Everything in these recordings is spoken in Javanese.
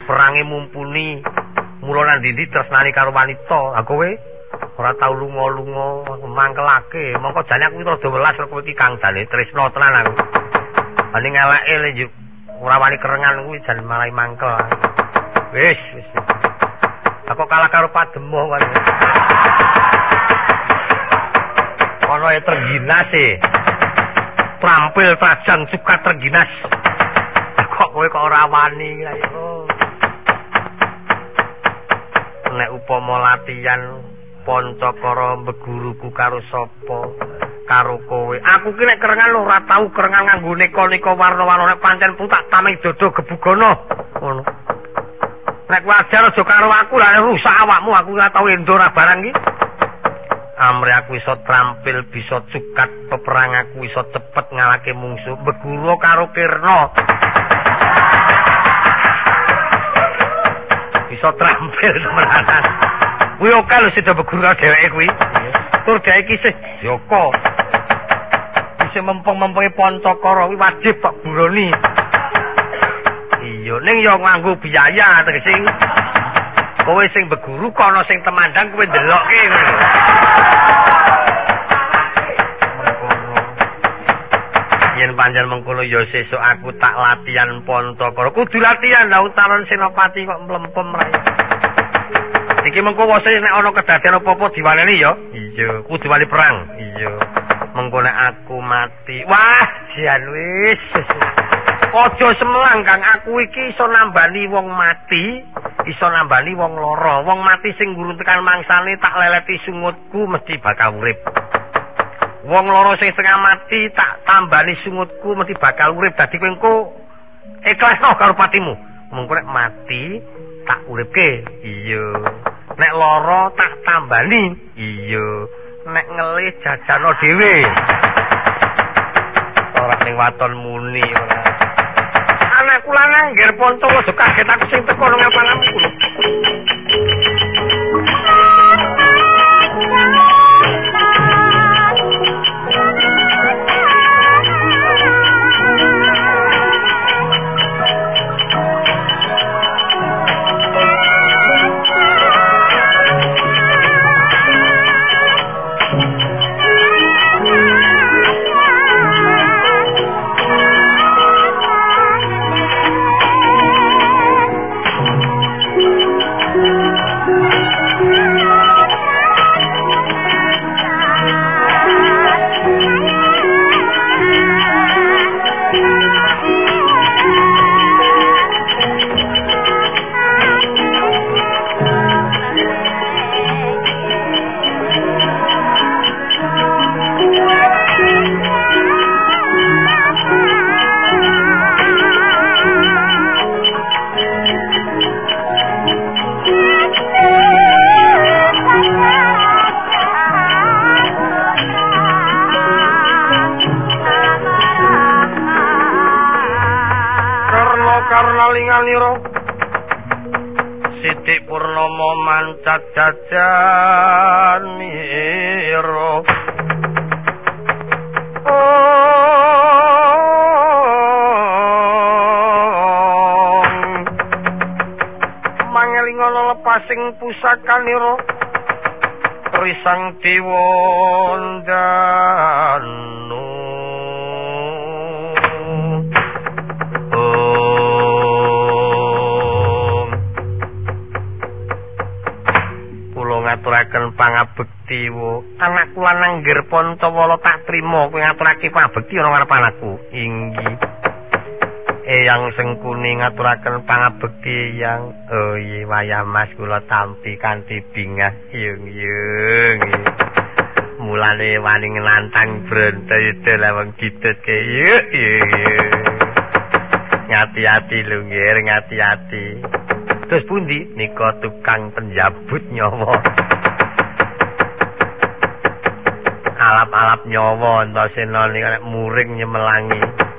perange mumpuni. Mula nang ndi tresnani karo wanita. Ha kowe ora tau lunga-lunga mangkelake. Mongko jane aku rada welas karo kowe iki Kang jane tresna tenan aku. Ning eleke le yo ora wani kerengan kuwi jan marai mangkel. Wis. Aku kalah karo Pademo kan. Ono e terginas e. Trampil Trajang suka terginas. Kok kowe kok ora wani ayo. Nek upama latihan Pancakara mbeguruku karo sapa? Karo kowe. Aku ki nek kerengan ora tau kerengan nganggo neka-neka warna-warna nek pancen putak tameng dodo gebugono. Ngono. Nek wajar aja karo aku lah rusak awakmu aku ora tau endora barang iki. Amre aku iso trampil bisa cukat peperang aku iso cepet ngalahke mungsuh beguru karo Kirna. Bisa trampil temenan. Kuwi oke lho sida beguru dheweke kuwi. Tur dheweke iki sih Joko. Isih mempeng-mempengi Pancakara kuwi wajib kok buroni. Iya ning yo nganggo biaya tegese. Kowe sing beguru kono sing temandang kowe ndelokke ngono. Yen pancen mengkono ya sesuk aku tak latihan Pancakara. Kudu latihan lha utaran senopati kok mlempem rae. Iki mengko wase nek ana kedadian apa-apa diwaneni ya. Iya, kudu wani perang. Iya. Mengko nek aku mati. Wah, jan wis. Aja semelang Kang, aku iki iso nambani wong mati, iso nambani wong lara. Wong mati sing gurung tekan mangsane tak leleti sungutku mesti bakal urip. Wong lara sing setengah mati tak tambani sungutku mesti bakal urip. Dadi kowe engko ikhlasno karo patimu. Mengko nek mati tak uripke. Iya. Nek lara tak tambani. Iya. Nek ngelih jajano dhewe. Ora ning waton muni ora. Anakku lanang ngger Ponto aja kaget aku sing teko nang ngapananku. Sidik Purnomo mancat jajan miro mangelingono lepasing pusakaniro risang diwondanu ngaturaken pangabekti wo anakku lanang ngger Pancawala tak trima kowe ngaturake pangabekti ana ngarep anakku inggih eyang sengkuni ngaturaken pangabekti yang oh iya wayah Mas kula tampi kanthi bingah yung mulane wani nglantang bronto lawang didutke yuk ngati-ati lho nggih ngati-ati. Terus pundi nika tukang penjabut nyawa. Alap-alap nyawa Antasena nika nek muring nyemelangi.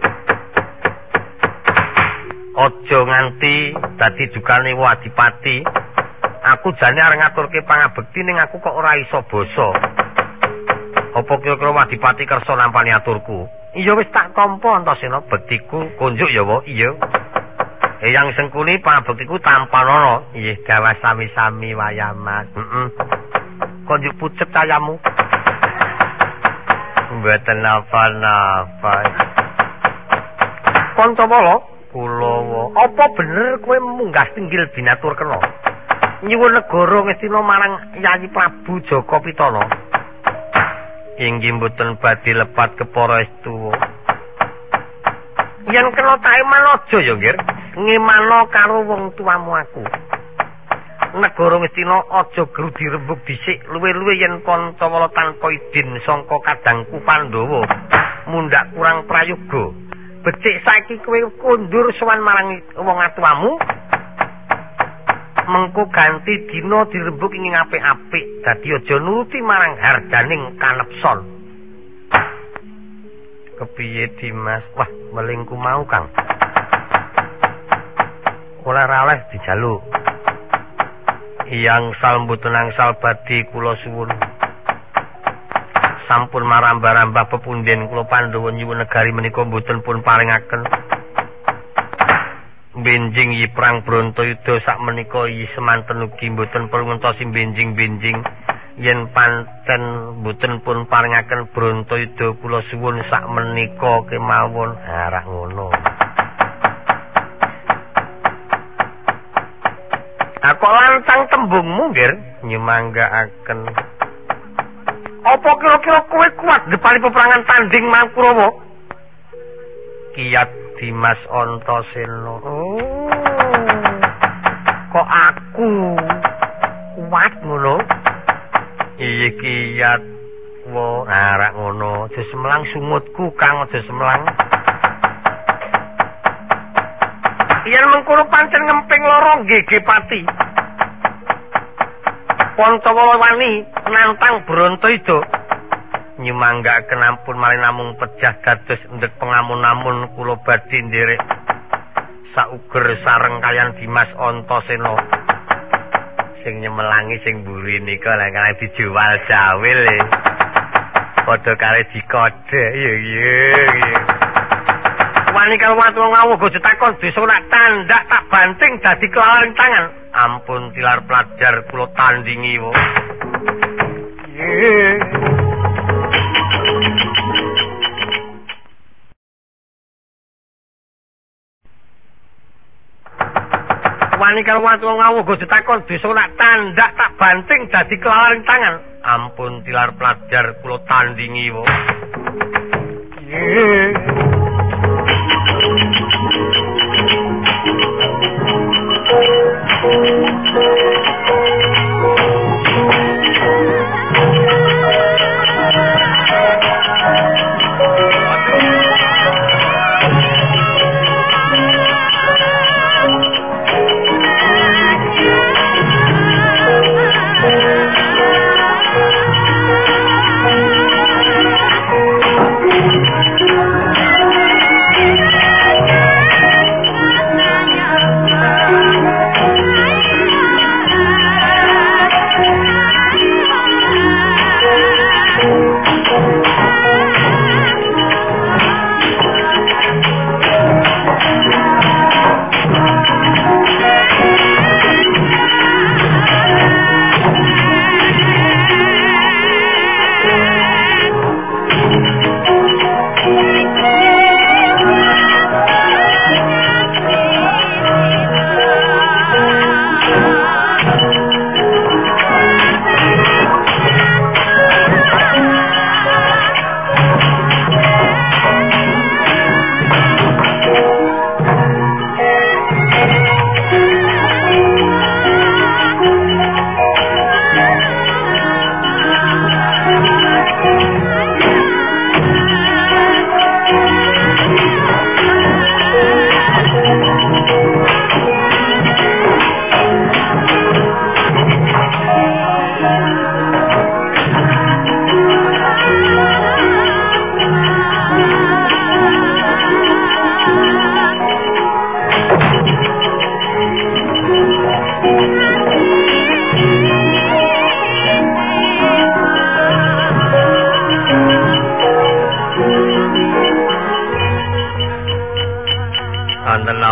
Aja nganti dadi dukane Adipati. Aku jane arep ngaturke pangabekti ning aku kok ora iso basa. Apa kira-kira Adipati kersa nampani aturku? Iya wis tak tampa Antasena bektiku konjuk ya wa. Iya. Eyang Sengkuni pabektiku tampanana. Nggih, gawas sami-sami wayah Mas. Kok njuk pucet cayamu? Mboten napa-napa. Pancawala, Kulawa, apa bener kowe munggah tinggil binatur kena? Nyuwun negara ngestina marang Yayi Prabu Jaka Pitana. Inggih mboten badhe lepat kepara estu. Yen kena tak eman aja ya, Nggir. Ngimano karo wong tuamu aku. Negara Ngastina aja gru dirembug dhisik luwe-luwe yen Pancawala tanpa idin sangka kadangku Pandhawa mundhak kurang prayoga. Becik saiki kowe kondur sowan marang wong atuwamu. Mengko ganti dina dirembug ing apik-apik dadi aja nuruti marang harganing kanepson. Kepiye Dimas? Wah, melingku mau Kang. Ora raweh dijaluk. Iyang sal mboten angsal badhe kula suwun. Sampun marambah-rambah pepunden kula Pandhawa nyuwun negari menika mboten pun paringaken. Benjing yi perang Brontoyuda sak menika yi semanten ugi mboten perlu ngentosi benjing-benjing. Yen pancen mboten pun paringaken Brontoyuda kula suwun sak menika kemawon. Arah ngono. Aku lantang tembungmu, Nggir, nyemanggaaken. Apa kira-kira kowe kuat depani peperangan tanding Mangkurawa? Kiyat Dimas Antasena. Oh. Kok aku kuat ngono? Iya Kiyat. Wo, arak ngono. Aja semelang sumutku, Kang, aja semelang. Yen mengkono pancen ngemping loro nggih pati. Pancawala wani nantang Brontoyuda. Nyemanggaken ampun malih namung pejah dados ndek pengamun-amun kula badhe nderek sauger sareng kalian Dimas Antasena. Sing nyemelangi sing mburi nika lek kaya dijual jawil e. Padha kare dikode. Iya. Wani karo watu ngawu go ditakon desa nak tandak tak banting dadi kelaring tangan. Ampun tilar pelajar kula tandingi wo. Wani karo watu ngawu go ditakon desa nak tandak tak banting dadi kelaring tangan. Ampun tilar pelajar kula tandingi wo.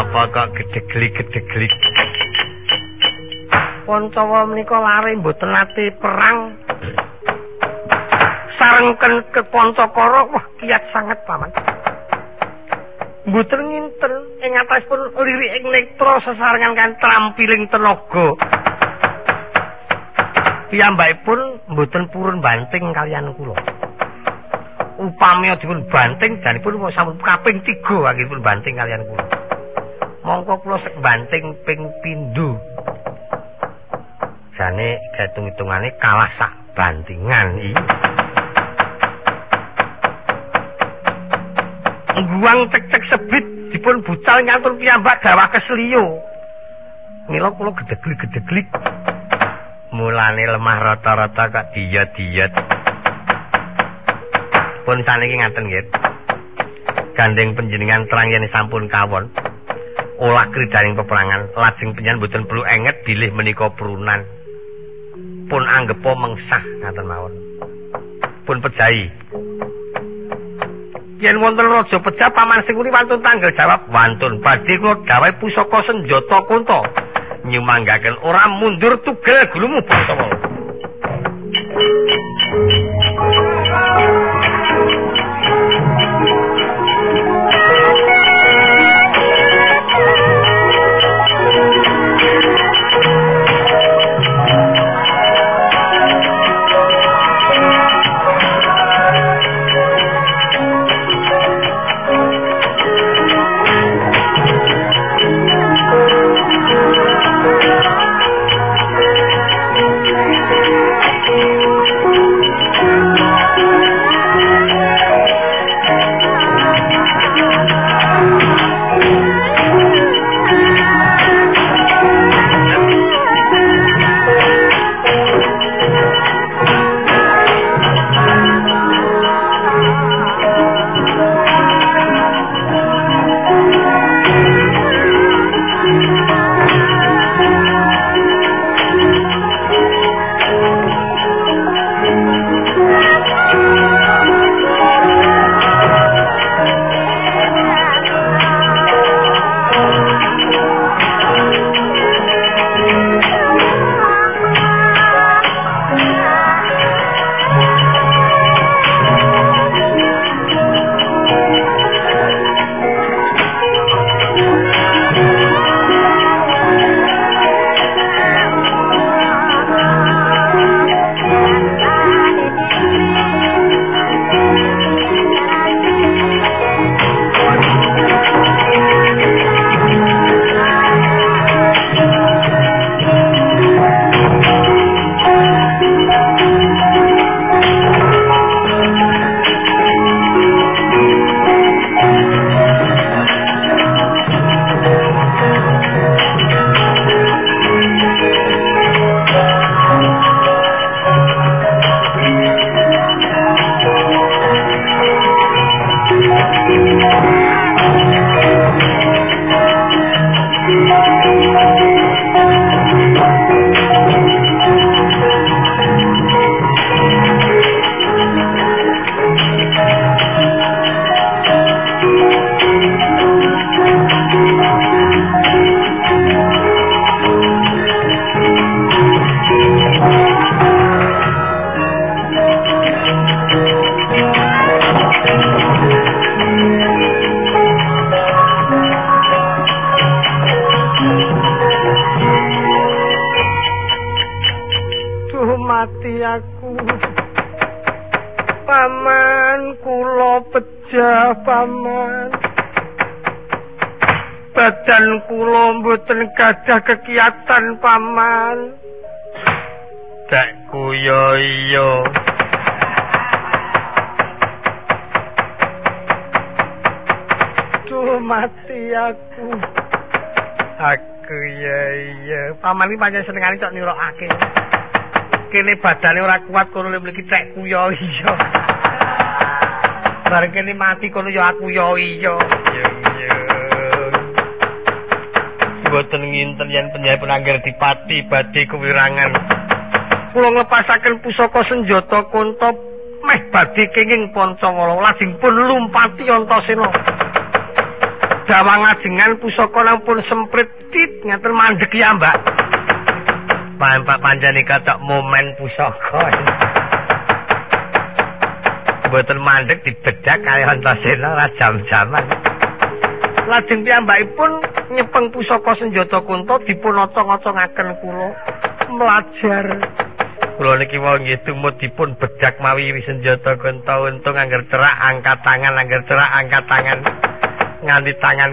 Napa kok gedeglik-gedeglik? Pancawa menika lare mboten nate perang. Sarengken ke Pancakara wah kiyat sanget paman. Mboten nginten ing atasipun lirik nektra sesarengan kan trampiling tenaga. Piyambakipun mboten purun banting kaliyan kula. Upami dipun banting danipun sampun kaping 3 anggenipun banting kaliyan kula. Mongko kula sek banting ping pindho. Jane hitung-hitungane kalah sak bantingan iki. Guang cek-cek sebit dipun bucal nyantun piyambak dawah kesliyo. Mila kula gedeglik-gedeglik. Mulane lemah rata-rata kok diyot-diyot. Pun saniki ngaten nggih. Gandeng panjenengan terang yen sampun kawon. Olah kridaning peperangan, lajeng panjenengan boten perlu enget bilih menika prunan. Pun anggepa mengsah ngaten mawon. Pun pejahi. Yen wonten raja pejah paman sing uri wantun tanggal jawab wantun badhe kula gawe pusaka senjata kunta nyumanggaken ora mundur tugel gulumu Pancawa. mati aku. Paman kula pejah paman. Badan kula mboten gadah kekiyatan paman. Dakku yo iya. Duh mati aku. Aku ya iya. Paman iki pancen senengane cok nirokake. Kene badane ora kuat kono mriki tekku yo iya. Bareng kene mati kono yo aku yo iya. Boten nginten yen penjahipun angger dipati badhe kewirangan. Kula nglepasaken pusaka senjata kunta meh badhe kenging Pancawala lajeng pun lumpati Antasena. dawang ajengan pusaka pun semprit tit ngaten mandheg ya Mbak. Pak panjenengan katok momen pusaka. Mboten mandheg dibedak kali Antasena ra jam-jaman. Lajeng piyambakipun nyepeng pusaka senjata kunta dipun ocong-ocongaken kula mlajar. Kula niki wau nggih tumut dipun bedak mawi senjata kunta untung angger cerak angkat tangan nganti tangan